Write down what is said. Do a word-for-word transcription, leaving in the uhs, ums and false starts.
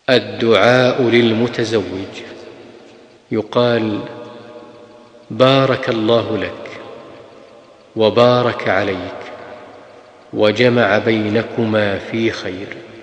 الدعاء للمتزوج. يقال: بارك الله لك وبارك عليك وجمع بينكما في خير.